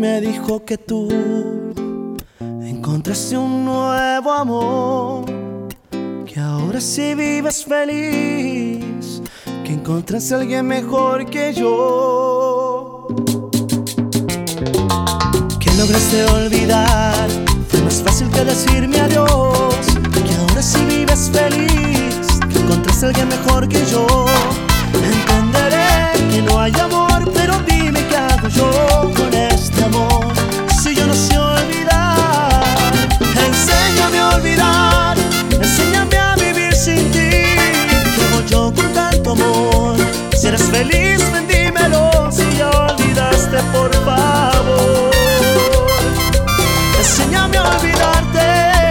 me dijo que tú encontraste un nuevo amor, que ahora sí vives feliz, que encontraste a alguien mejor que yo. Que lograste olvidar, fue más fácil que decirme adiós, que ahora sí vives feliz, que encontraste a alguien mejor que yo. Entenderé que no hay amor, pero dime qué hago yo con este amor, si yo no sé olvidar. Enséñame a olvidar, enséñame a vivir sin ti. ¿Qué hago yo con tanto amor? Si eres feliz, ven dímelo, si ya olvidaste, por favor. Enséñame a olvidarte.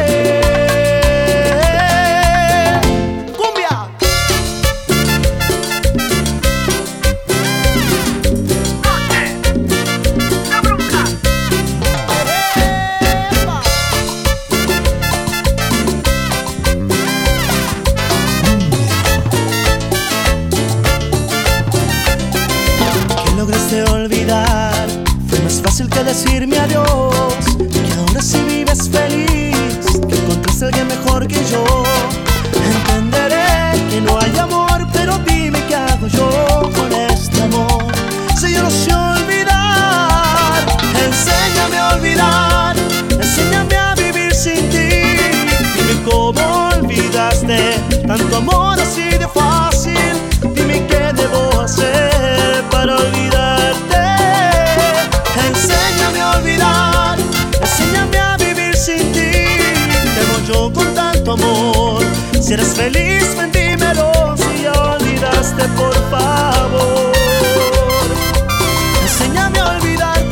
Lograste olvidar, fue más fácil que decirme adiós, que ahora sí vives feliz, que encontraste a alguien mejor que yo. Entenderé que no hay amor, pero dime qué hago yo con este amor, si yo no sé olvidar. Enséñame a olvidar, enséñame a vivir sin ti. Dime cómo olvidaste tanto amor así de fácil. Dime qué debo hacer para olvidarte. Enséñame a olvidar, enséñame a vivir sin ti. ¿Qué hago yo con tanto amor? Si eres feliz, ven dímelo, si ya olvidaste, por favor. Enséñame a olvidarte.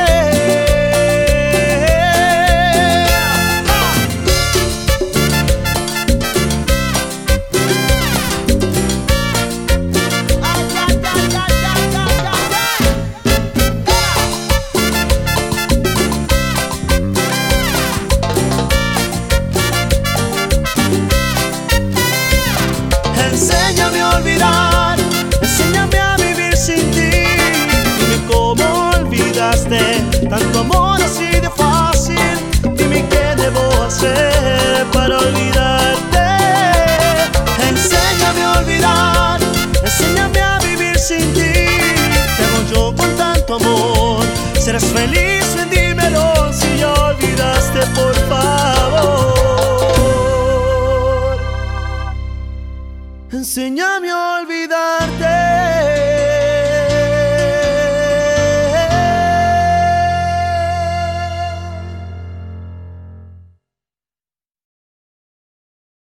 Enséñame a olvidar, enséñame a vivir sin ti. Dime cómo olvidaste tanto amor así de fácil. Dime qué debo hacer para olvidarte. Enséñame a olvidar, enséñame a vivir sin ti. ¿Qué hago yo con tanto amor? Si eres feliz, ven dímelo, si ya olvidaste, por favor. Enséñame a olvidar.